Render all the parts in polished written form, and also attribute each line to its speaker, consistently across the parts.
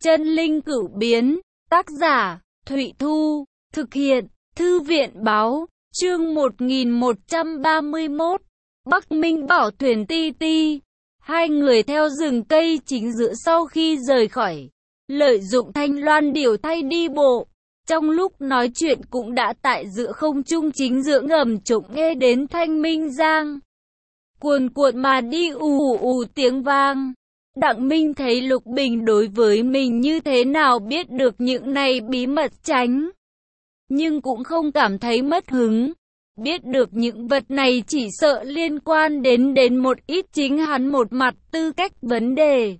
Speaker 1: Chân linh cửu biến, tác giả, Thụy Thu, thực hiện, Thư viện báo, chương 1131, Bắc Minh Bảo Thuyền Ti Ti. Hai người theo rừng cây chính giữa sau khi rời khỏi, lợi dụng thanh loan điểu thay đi bộ. Trong lúc nói chuyện cũng đã tại giữa không trung chính giữa ngầm trộm nghe đến thanh minh giang cuồn cuộn mà đi ù ù tiếng vang. Đặng Minh thấy Lục Bình đối với mình như thế nào biết được những này bí mật tránh, nhưng cũng không cảm thấy mất hứng. Biết được những vật này chỉ sợ liên quan đến một ít chính hắn một mặt tư cách vấn đề.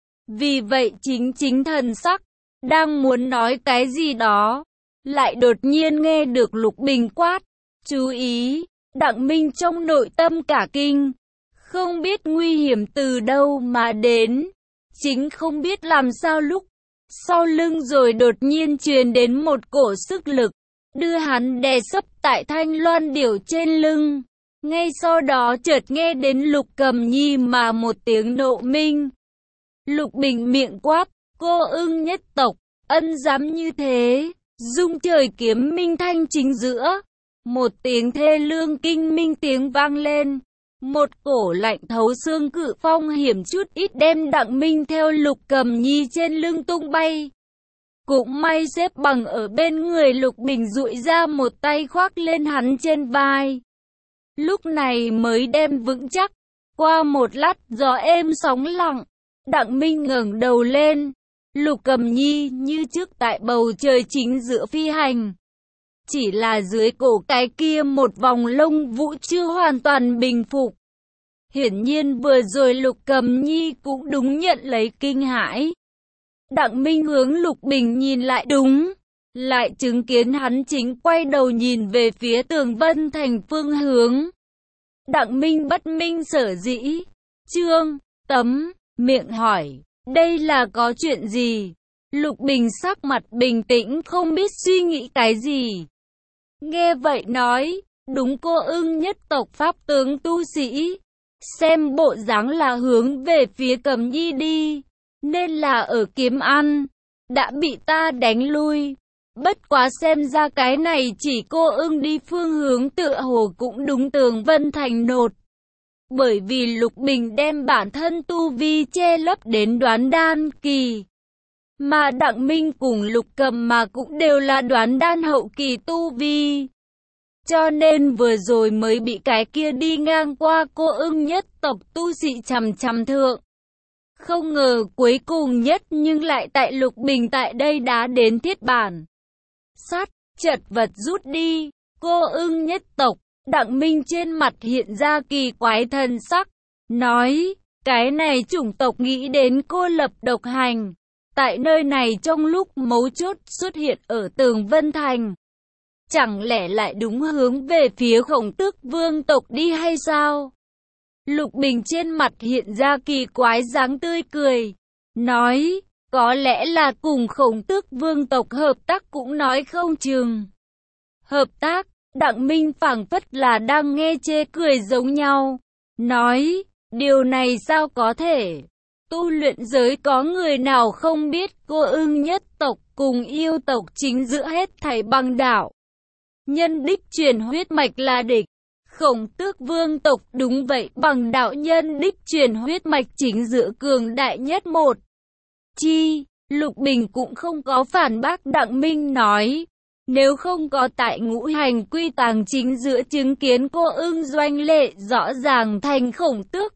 Speaker 1: Vì vậy chính thần sắc, đang muốn nói cái gì đó, lại đột nhiên nghe được Lục Bình quát, chú ý. Đặng Minh trong nội tâm cả kinh, không biết nguy hiểm từ đâu mà đến, chính không biết làm sao lúc sau lưng rồi đột nhiên truyền đến một cổ sức lực, đưa hắn đè sấp tại thanh loan điểu trên lưng. Ngay sau đó chợt nghe đến Lục Cầm Nhi mà một tiếng nộ minh. Lục Bình miệng quát, cô ưng nhất tộc, ân dám như thế, dung trời kiếm minh thanh chính giữa. Một tiếng thê lương kinh minh tiếng vang lên. Một cổ lạnh thấu xương cự phong hiểm chút ít đem Đặng Minh theo Lục Cầm Nhi trên lưng tung bay. Cũng may xếp bằng ở bên người Lục Bình dụi ra một tay khoác lên hắn trên vai. Lúc này mới đem vững chắc. Qua một lát gió êm sóng lặng, Đặng Minh ngẩng đầu lên. Lục Cầm Nhi như trước tại bầu trời chính giữa phi hành. Chỉ là dưới cổ cái kia một vòng lông vũ chưa hoàn toàn bình phục. Hiển nhiên vừa rồi Lục Cầm Nhi cũng đúng nhận lấy kinh hãi. Đặng Minh hướng Lục Bình nhìn lại đúng, lại chứng kiến hắn chính quay đầu nhìn về phía Tường Vân Thành phương hướng. Đặng Minh bất minh sở dĩ, Trương Tấm miệng hỏi, đây là có chuyện gì? Lục Bình sắc mặt bình tĩnh không biết suy nghĩ cái gì. Nghe vậy nói, đúng cô ưng nhất tộc pháp tướng tu sĩ, xem bộ dáng là hướng về phía Cầm Nhi đi, nên là ở Kiếm Ăn, đã bị ta đánh lui. Bất quá xem ra cái này chỉ cô ưng đi phương hướng tựa hồ cũng đúng Tường Vân Thành nột. Bởi vì Lục Bình đem bản thân tu vi che lấp đến đoán đan kỳ. Mà Đặng Minh cùng Lục Cầm mà cũng đều là đoán đan hậu kỳ tu vi. Cho nên vừa rồi mới bị cái kia đi ngang qua cô ưng nhất tộc tu sĩ chằm thượng. Không ngờ cuối cùng nhất nhưng lại tại Lục Bình tại đây đã đến thiết bản. Sát, chật vật rút đi, cô ưng nhất tộc, Đặng Minh trên mặt hiện ra kỳ quái thần sắc, nói, cái này chủng tộc nghĩ đến cô lập độc hành. Tại nơi này trong lúc mấu chốt xuất hiện ở Tường Vân Thành. Chẳng lẽ lại đúng hướng về phía Khổng Tước Vương tộc đi hay sao? Lục Bình trên mặt hiện ra kỳ quái dáng tươi cười, nói, có lẽ là cùng Khổng Tước Vương tộc hợp tác cũng nói không chừng. Hợp tác, Đặng Minh phảng phất là đang nghe chê cười giống nhau, nói, điều này sao có thể? Tu luyện giới có người nào không biết cô ưng nhất tộc cùng yêu tộc chính giữa hết thảy bằng đạo. Nhân đích truyền huyết mạch là địch. Khổng Tước Vương tộc đúng vậy, bằng đạo nhân đích truyền huyết mạch chính giữa cường đại nhất một. Chi, Lục Bình cũng không có phản bác Đặng Minh nói. Nếu không có tại ngũ hành quy tàng chính giữa chứng kiến cô ưng doanh lệ rõ ràng thành Khổng Tước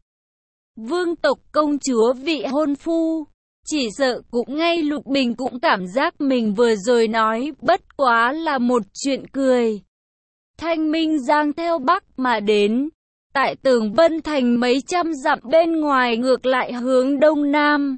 Speaker 1: Vương tộc công chúa vị hôn phu, chỉ sợ cũng ngay Lục Bình cũng cảm giác mình vừa rồi nói bất quá là một chuyện cười. Thanh minh giang theo bắc mà đến, tại Tường Vân Thành mấy trăm dặm bên ngoài ngược lại hướng đông nam.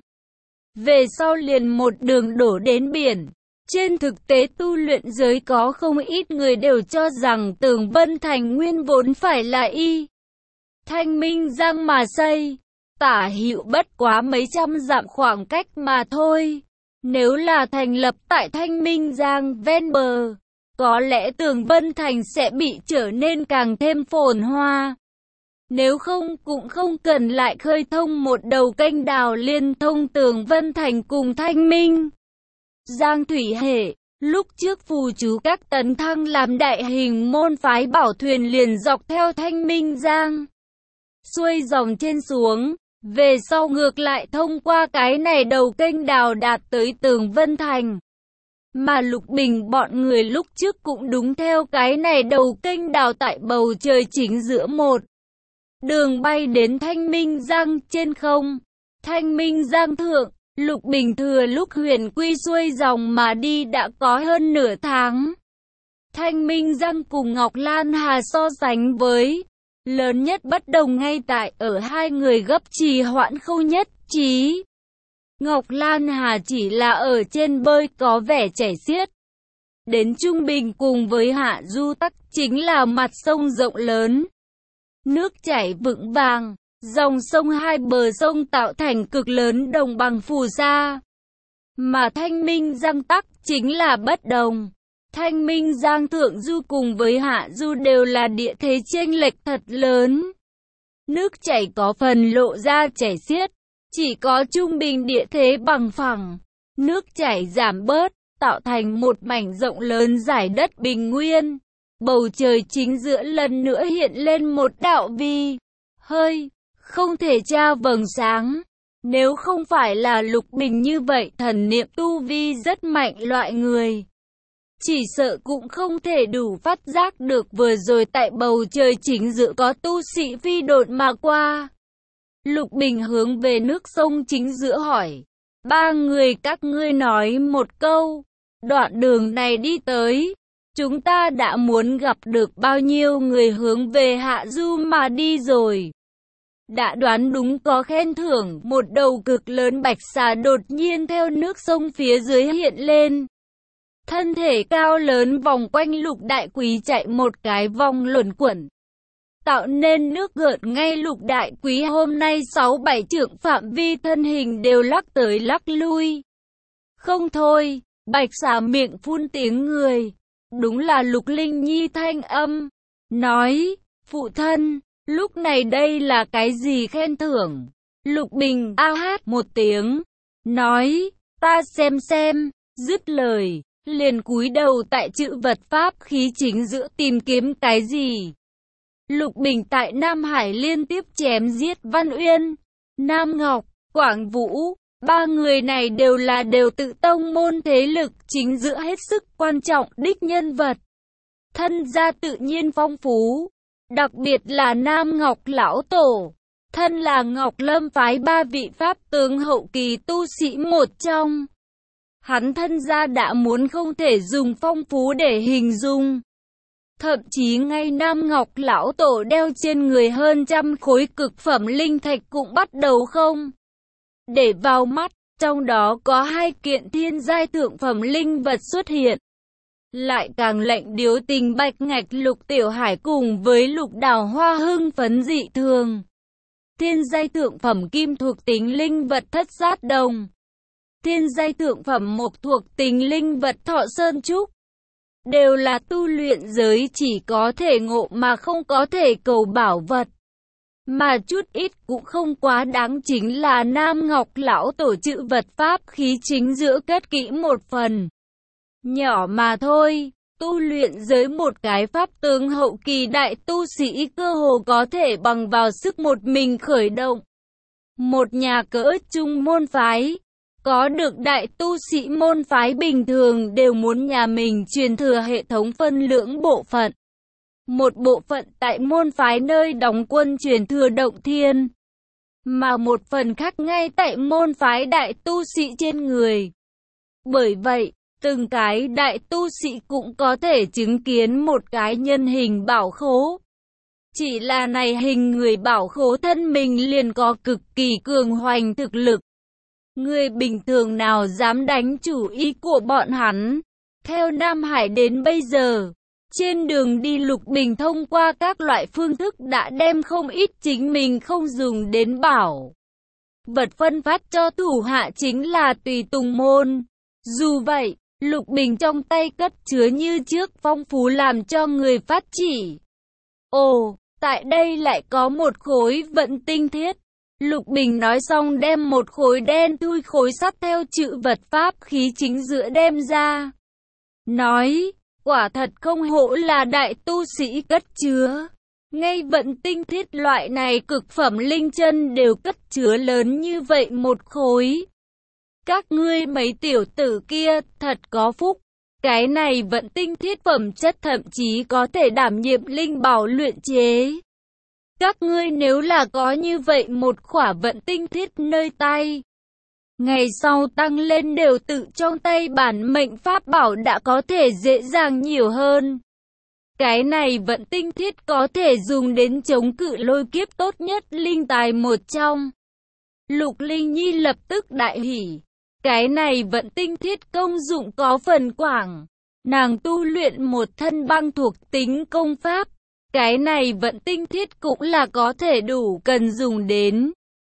Speaker 1: Về sau liền một đường đổ đến biển. Trên thực tế tu luyện giới có không ít người đều cho rằng Tường Vân Thành nguyên vốn phải là y Thanh minh giang mà xây. Tả hữu bất quá mấy trăm dặm khoảng cách mà thôi. Nếu là thành lập tại Thanh Minh Giang ven bờ, có lẽ Tường Vân Thành sẽ bị trở nên càng thêm phồn hoa. Nếu không cũng không cần lại khơi thông một đầu kênh đào liên thông Tường Vân Thành cùng Thanh Minh Giang thủy hệ. Lúc trước phù chú các tấn thăng làm đại hình môn phái bảo thuyền liền dọc theo Thanh Minh Giang, xuôi dòng trên xuống, về sau ngược lại thông qua cái này đầu kênh đào đạt tới Tường Vân Thành. Mà Lục Bình bọn người lúc trước cũng đúng theo cái này đầu kênh đào tại bầu trời chính giữa một đường bay đến Thanh Minh Giang trên không. Thanh Minh Giang thượng, Lục Bình thừa lúc Huyền Quy xuôi dòng mà đi đã có hơn nửa tháng. Thanh Minh Giang cùng Ngọc Lan Hà so sánh với, lớn nhất bất đồng ngay tại ở hai người gấp trì hoãn khâu nhất trí. Ngọc Lan Hà chỉ là ở trên bơi có vẻ chảy xiết. Đến trung bình cùng với hạ du tắc chính là mặt sông rộng lớn. Nước chảy vững vàng, dòng sông hai bờ sông tạo thành cực lớn đồng bằng phù sa. Mà Thanh Minh Giang tắc chính là bất đồng. Thanh Minh Giang thượng du cùng với hạ du đều là địa thế chênh lệch thật lớn. Nước chảy có phần lộ ra chảy xiết, chỉ có trung bình địa thế bằng phẳng. Nước chảy giảm bớt, tạo thành một mảnh rộng lớn giải đất bình nguyên. Bầu trời chính giữa lần nữa hiện lên một đạo vi hơi không thể tra vầng sáng. Nếu không phải là Lục Bình như vậy thần niệm tu vi rất mạnh loại người, chỉ sợ cũng không thể đủ phát giác được vừa rồi tại bầu trời chính giữa có tu sĩ phi độn mà qua. Lục Bình hướng về nước sông chính giữa hỏi, ba người các ngươi nói một câu, đoạn đường này đi tới, chúng ta đã muốn gặp được bao nhiêu người hướng về hạ du mà đi rồi. Đã đoán đúng có khen thưởng, một đầu cực lớn bạch xà đột nhiên theo nước sông phía dưới hiện lên. Thân thể cao lớn vòng quanh Lục Đại Quý chạy một cái vòng luẩn quẩn, tạo nên nước gợn ngay. Lục Đại Quý hôm nay 6-7 trượng phạm vi thân hình đều lắc tới lắc lui. Không thôi, bạch xà miệng phun tiếng người. Đúng là Lục Linh Nhi thanh âm, nói, phụ thân, lúc này đây là cái gì khen thưởng? Lục Bình a hát một tiếng, nói, ta xem, dứt lời, liền cúi đầu tại chữ vật pháp khí chính giữa tìm kiếm cái gì. Lục Bình tại Nam Hải liên tiếp chém giết Văn Uyên, Nam Ngọc, Quảng Vũ, ba người này đều tự tông môn thế lực chính giữa hết sức quan trọng đích nhân vật. Thân gia tự nhiên phong phú, đặc biệt là Nam Ngọc lão tổ, thân là Ngọc Lâm phái ba vị pháp tướng hậu kỳ tu sĩ một trong. Hắn thân gia đã muốn không thể dùng phong phú để hình dung. Thậm chí ngay Nam Ngọc lão tổ đeo trên người hơn 100 khối cực phẩm linh thạch cũng bắt đầu không để vào mắt, trong đó có 2 kiện thiên giai thượng phẩm linh vật xuất hiện. Lại càng lệnh điếu tình bạch ngạch Lục Tiểu Hải cùng với Lục Đào Hoa hưng phấn dị thường. Thiên giai thượng phẩm kim thuộc tính linh vật Thất Sát Đồng, thiên giai thượng phẩm mộc thuộc tính linh vật Thọ Sơn Trúc, đều là tu luyện giới chỉ có thể ngộ mà không có thể cầu bảo vật. Mà chút ít cũng không quá đáng chính là Nam Ngọc lão tổ chữ vật pháp khí chính giữa cất kỹ một phần nhỏ mà thôi. Tu luyện giới một cái pháp tướng hậu kỳ đại tu sĩ cơ hồ có thể bằng vào sức một mình khởi động một nhà cỡ trung môn phái. Có được đại tu sĩ môn phái bình thường đều muốn nhà mình truyền thừa hệ thống phân lưỡng bộ phận. Một bộ phận tại môn phái nơi đóng quân truyền thừa động thiên, mà một phần khác ngay tại môn phái đại tu sĩ trên người. Bởi vậy, từng cái đại tu sĩ cũng có thể chứng kiến một cái nhân hình bảo khố. Chỉ là này hình người bảo khố thân mình liền có cực kỳ cường hoành thực lực. Người bình thường nào dám đánh chủ ý của bọn hắn. Theo Nam Hải đến bây giờ, trên đường đi Lục Bình thông qua các loại phương thức đã đem không ít chính mình không dùng đến bảo vật phân phát cho thủ hạ chính là tùy tùng môn. Dù vậy, Lục Bình trong tay cất chứa như trước phong phú làm cho người phát chỉ. Ồ, tại đây lại có một khối vận tinh thiết. Lục Bình nói xong đem một khối đen thui khối sắt theo chữ vật pháp khí chính giữa đem ra. Nói, quả thật không hổ là đại tu sĩ cất chứa. Ngay vận tinh thiết loại này cực phẩm linh chân đều cất chứa lớn như vậy một khối. Các ngươi mấy tiểu tử kia thật có phúc. Cái này vận tinh thiết phẩm chất thậm chí có thể đảm nhiệm linh bảo luyện chế. Các ngươi nếu là có như vậy một khỏa vận tinh thiết nơi tay, ngày sau tăng lên đều tự trong tay bản mệnh pháp bảo đã có thể dễ dàng nhiều hơn. Cái này vận tinh thiết có thể dùng đến chống cự lôi kiếp tốt nhất linh tài một trong. Lục Linh Nhi lập tức đại hỉ. Cái này vận tinh thiết công dụng có phần quảng. Nàng tu luyện một thân băng thuộc tính công pháp. Cái này vận tinh thiết cũng là có thể đủ cần dùng đến.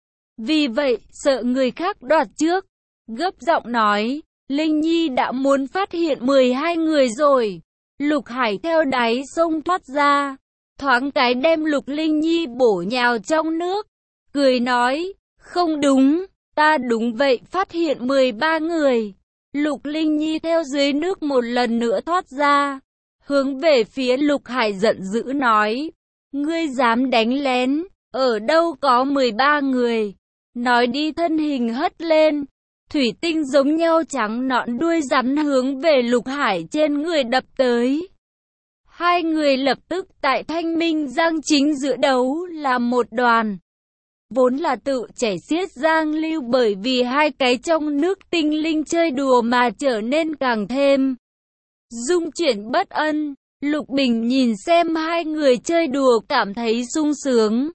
Speaker 1: Vì vậy, sợ người khác đoạt trước. Gấp giọng nói, Linh Nhi đã muốn phát hiện 12 người rồi. Lục Hải theo đáy sông thoát ra. Thoáng cái đem Lục Linh Nhi bổ nhào trong nước. Cười nói, không đúng, ta đúng vậy phát hiện 13 người. Lục Linh Nhi theo dưới nước một lần nữa thoát ra. Hướng về phía Lục Hải giận dữ nói, ngươi dám đánh lén, ở đâu có 13 người. Nói đi thân hình hất lên, thủy tinh giống nhau trắng nõn đuôi rắn hướng về Lục Hải trên người đập tới. Hai người lập tức tại Thanh Minh Giang chính giữa đấu là một đoàn. Vốn là tự chảy xiết giang lưu bởi vì hai cái trong nước tinh linh chơi đùa mà trở nên càng thêm dung chuyển bất ân. Lục Bình nhìn xem hai người chơi đùa cảm thấy sung sướng.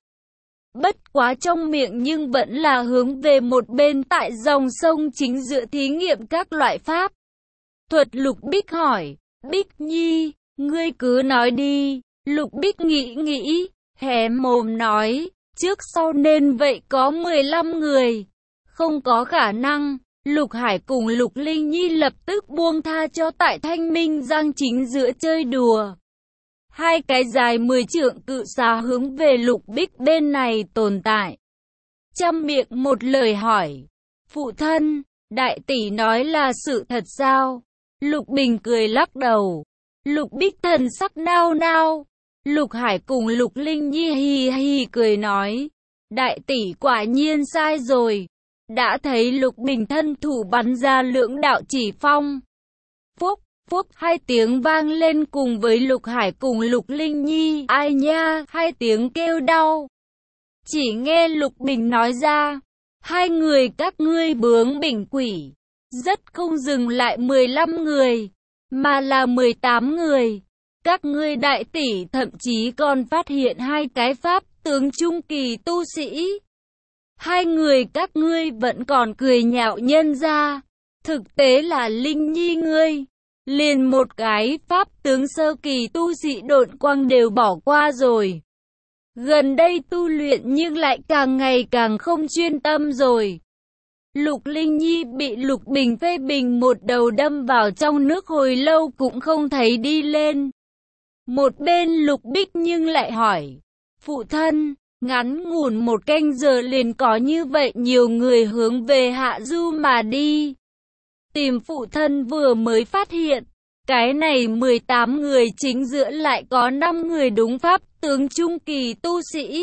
Speaker 1: Bất quá trong miệng nhưng vẫn là hướng về một bên tại dòng sông chính giữa thí nghiệm các loại pháp thuật. Lục Bích hỏi, Bích Nhi, ngươi cứ nói đi. Lục Bích nghĩ, hé mồm nói, trước sau nên vậy có 15 người. Không có khả năng. Lục Hải cùng Lục Linh Nhi lập tức buông tha cho tại Thanh Minh Giang chính giữa chơi đùa. Hai cái dài 10 trượng cự xà hướng về Lục Bích bên này tồn tại. Trăm miệng một lời hỏi, phụ thân, đại tỷ nói là sự thật sao? Lục Bình cười lắc đầu. Lục Bích thần sắc nao nao. Lục Hải cùng Lục Linh Nhi hì hì cười nói, đại tỷ quả nhiên sai rồi. Đã thấy Lục Bình thân thủ bắn ra lưỡng đạo chỉ phong. Phúc, phúc, hai tiếng vang lên cùng với Lục Hải cùng Lục Linh Nhi. Ai nha, hai tiếng kêu đau. Chỉ nghe Lục Bình nói ra, hai người các ngươi bướng bỉnh quỷ. Rất không dừng lại 15 người, mà là 18 người. Các ngươi đại tỷ thậm chí còn phát hiện hai cái pháp tướng trung kỳ tu sĩ. Hai người các ngươi vẫn còn cười nhạo nhân ra. Thực tế là Linh Nhi ngươi, liền một cái pháp tướng sơ kỳ tu sĩ độn quang đều bỏ qua rồi. Gần đây tu luyện nhưng lại càng ngày càng không chuyên tâm rồi. Lục Linh Nhi bị Lục Bình phê bình một đầu đâm vào trong nước hồi lâu cũng không thấy đi lên. Một bên Lục Bích nhưng lại hỏi, phụ thân, ngắn ngủn một canh giờ liền có như vậy nhiều người hướng về Hạ Du mà đi. Tìm phụ thân vừa mới phát hiện, cái này 18 người chính giữa lại có 5 người đúng pháp tướng trung kỳ tu sĩ.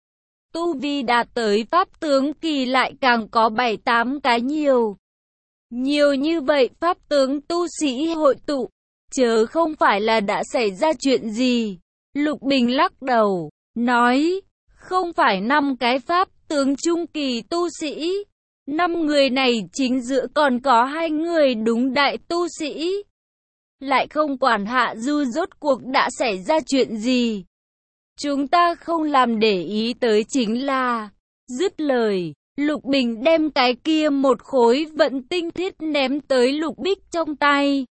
Speaker 1: Tu vi đạt tới pháp tướng kỳ lại càng có 7-8 cái nhiều. Nhiều như vậy pháp tướng tu sĩ hội tụ, chớ không phải là đã xảy ra chuyện gì. Lục Bình lắc đầu, nói, không phải 5 cái pháp tướng trung kỳ tu sĩ. 5 người này chính giữa còn có 2 người đúng đại tu sĩ. Lại không quản Hạ Du rốt cuộc đã xảy ra chuyện gì. Chúng ta không làm để ý tới chính là. Dứt lời, Lục Bình đem cái kia một khối vận tinh thiết ném tới Lục Bích trong tay.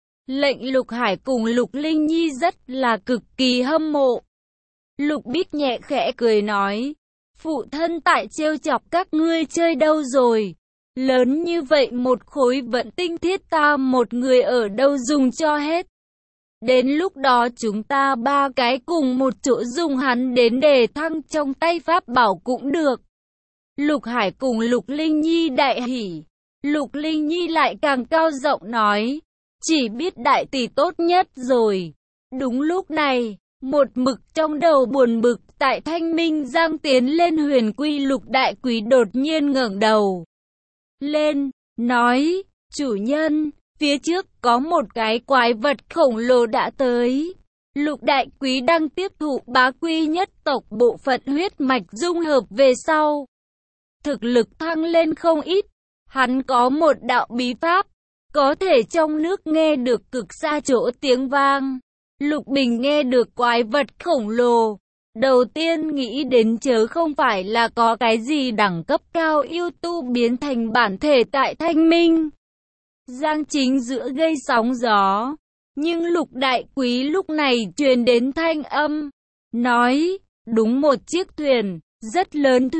Speaker 1: Lệnh Lục Hải cùng Lục Linh Nhi rất là cực kỳ hâm mộ. Lục Bích nhẹ khẽ cười nói, phụ thân tại trêu chọc các ngươi chơi đâu rồi. Lớn như vậy một khối vận tinh thiết ta một người ở đâu dùng cho hết. Đến lúc đó chúng ta ba cái cùng một chỗ dùng hắn đến đề thăng trong tay pháp bảo cũng được. Lục Hải cùng Lục Linh Nhi đại hỉ. Lục Linh Nhi lại càng cao giọng nói, chỉ biết đại tỷ tốt nhất rồi. Đúng lúc này, một mực trong đầu buồn bực tại Thanh Minh Giang tiến lên Huyền Quy Lục đại quý đột nhiên ngẩng đầu lên, nói, chủ nhân, phía trước có một cái quái vật khổng lồ đã tới. Lục đại quý đang tiếp thụ bá quy nhất tộc bộ phận huyết mạch dung hợp về sau. Thực lực thăng lên không ít, hắn có một đạo bí pháp, có thể trong nước nghe được cực xa chỗ tiếng vang. Lục Bình nghe được quái vật khổng lồ, đầu tiên nghĩ đến chớ không phải là có cái gì đẳng cấp cao yêu tu biến thành bản thể tại Thanh Minh Giang chính giữa gây sóng gió. Nhưng Lục đại quý lúc này truyền đến thanh âm, nói, đúng một chiếc thuyền, rất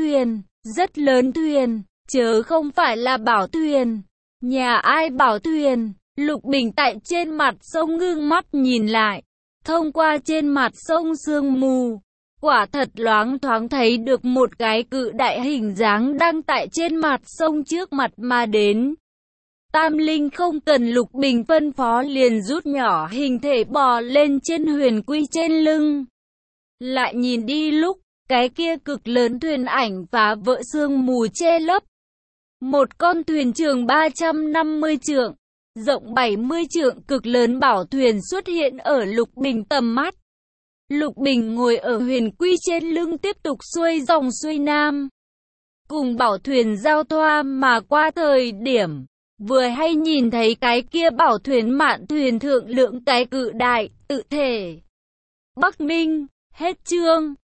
Speaker 1: lớn thuyền, chớ không phải là bảo thuyền. Nhà ai bảo thuyền? Lục Bình tại trên mặt sông ngưng mắt nhìn lại, thông qua trên mặt sông sương mù, quả thật loáng thoáng thấy được một cái cự đại hình dáng đang tại trên mặt sông trước mặt mà đến. Tam Linh không cần Lục Bình phân phó liền rút nhỏ hình thể bò lên trên Huyền Quy trên lưng. Lại nhìn đi lúc, cái kia cực lớn thuyền ảnh phá vỡ sương mù che lấp. Một con thuyền trường 350 trượng, rộng 70 trượng cực lớn bảo thuyền xuất hiện ở Lục Bình tầm mắt. Lục Bình ngồi ở Huyền Quy trên lưng tiếp tục xuôi dòng xuôi nam. Cùng bảo thuyền giao thoa mà qua thời điểm, vừa hay nhìn thấy cái kia bảo thuyền mạn thuyền thượng lượng cái cự đại, tự thể. Bắc Minh, hết chương.